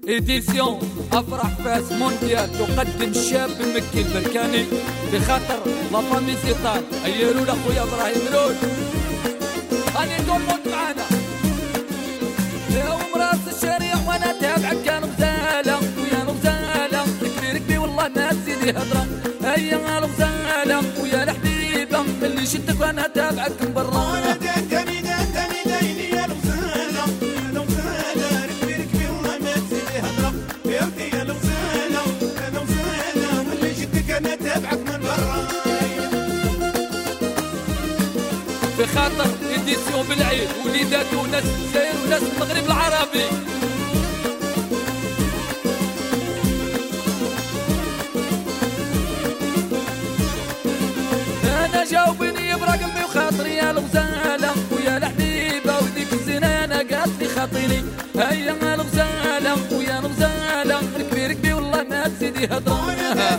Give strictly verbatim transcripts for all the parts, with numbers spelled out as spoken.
إديسيون أفرح فاس مونديال تقدم الشاب المكي البركاني بخاطر لا فامي زيطان. أيرو لأخويا إبراهيم رود هاني كل موت معانا يا ومراس الشارع وأنا تابعك كان غزالة ويا غزالة كبير كبير والله ما تزيدي هضرة. هيا غزالة ويا الحبيبة اللي شدك وأنا تابعك من برا. بخاطر إديسيون بالعيد وليدات وناس الجزائر وناس المغرب العربي. أنا جاوبني برقمي وخاطري يا الغزالة ويا الحبيبة وديك الزينة أنا قالت لي خاطيني. هيا الغزالة ويا الغزالة الكبير كبير والله ما تزيدي هضرة.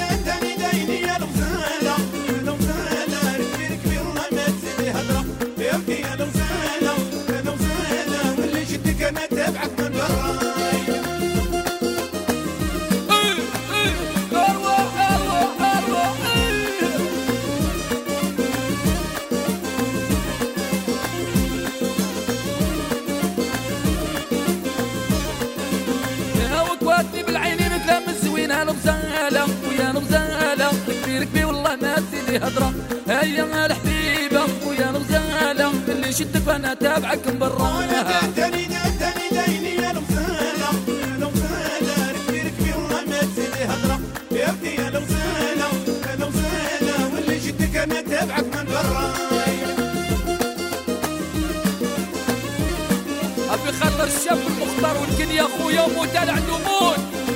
الغزالة ويا الغزالة كبير كبير والله ما تزيدي هضرة. هيا الحبيبة ويا الغزالة اللي شدك وانا تابعك من برا. داني داني داني يا الغزالة يا الغزالة كبير كبير والله ما تزيدي هضرة. يا ابني يا الغزالة يا الغزالة واللي شدك انا تابعك من برا. أبي خاطر الشاب المختار والكل يا خويا وموت على عنده موت.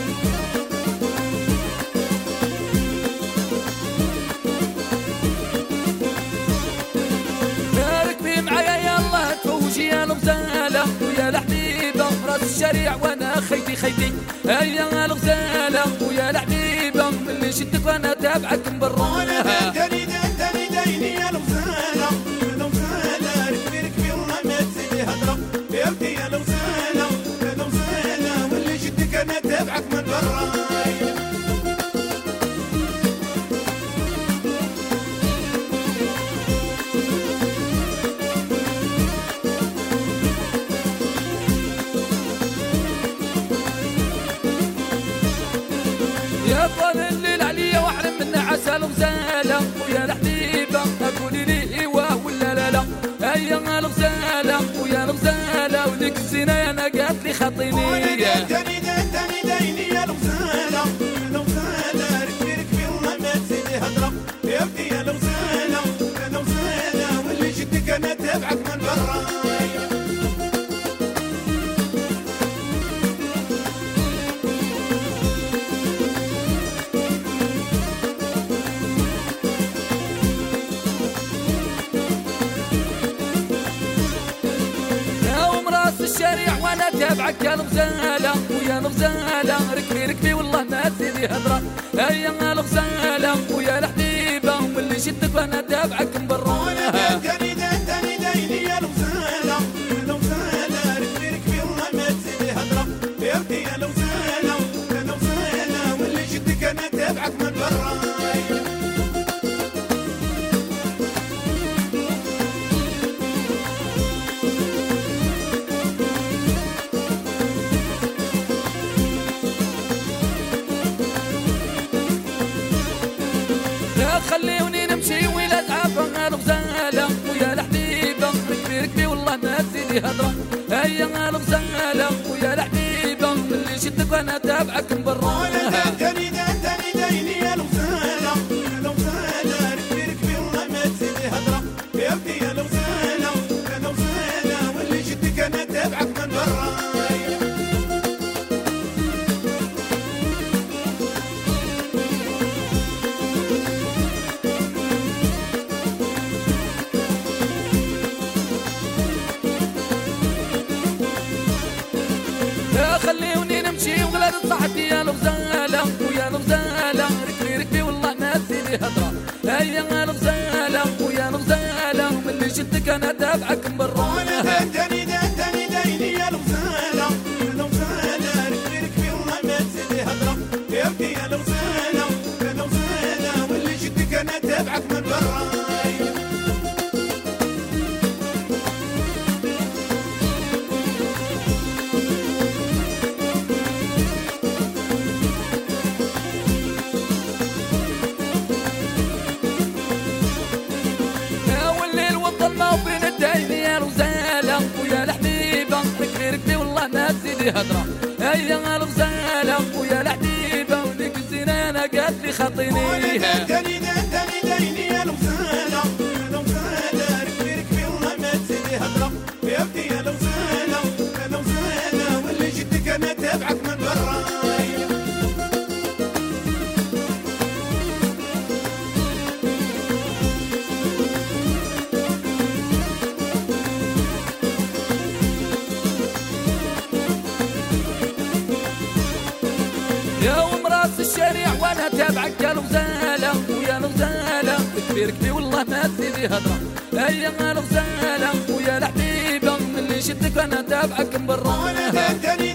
يا الغزالة ويا الحبيبة راس الشارع وانا خيتي خيتي. هيا الغزالة ويا الحبيبة اللي شدك وانا تابعك من برا. داني داني داني يا الغزالة يا الغزالة كبير كبير والله ما تزيدي هضرة. يا ابني يا الغزالة يا الغزالة واللي شدك انا تابعك من برا. يا طال الليل عليا واحلم من عسى الغزالة ويا الحبيبة قولي لي ايوه ولا لا لا. هيا الغزالة ويا الغزالة وديك الزينة انا قالت لي خاطيني. داني داني داني يا الغزالة يا الغزالة كبير كبير والله ما تزيدي هضرة. يا ابني يا الغزالة يا الغزالة واللي شدك انا تابعك من برا. الشارع وانا تابعك يا الغزالة ويا الغزالة ركبي ركبي والله ما تزيدي هضرة. هيا الغزالة ويا الحبيبة واللي شدك وانا تابعك من برا. داني داني داني يا الغزالة يا الغزالة ركبي ركبي والله ما تزيدي هضرة. يا ابني يا الغزالة يا الغزالة واللي شدك انا تابعك من برا. خليوني نمشي ولا تعافى الغزالة ويا الحبيبة كبير كبير والله ما تزيدي هضرة. هيا الغزالة ويا الحبيبة اللي شدك وانا تابعك من برا. داني داني داني يا الغزالة يا الغزالة كبير كبير والله ما تزيدي هضرة. يا ابني يا الغزالة يا الغزالة واللي شدك انا تابعك من برا. خليوني نمشي وغلاد صاحبي يا الغزالة ويا الغزالة ركبي ركبي والله ما تزيدي هضرة. هيا الغزالة ويا الغزالة واللي شدك انا تابعك من برا. داني داني داني يا الغزالة يا الغزالة تزيدي هدرة. هيا الغزالة ويا الحبيبة ولك الزينانة قالت لي خاطيني. داني داني دايني يا الغزالة الغزالة ركبي ركبي والله ما تزيدي هدرة. يا اختي يا الغزالة الغزالة واللي جدك انا تابعك من برا. يا ومراس الشارع وانا تابعك يا الغزالة ويا الغزالة ركبي ركبي والله ما تزيدي هدرة. هيا الغزالة ويا الحبيبة من اللي شدك انا تابعك من برا.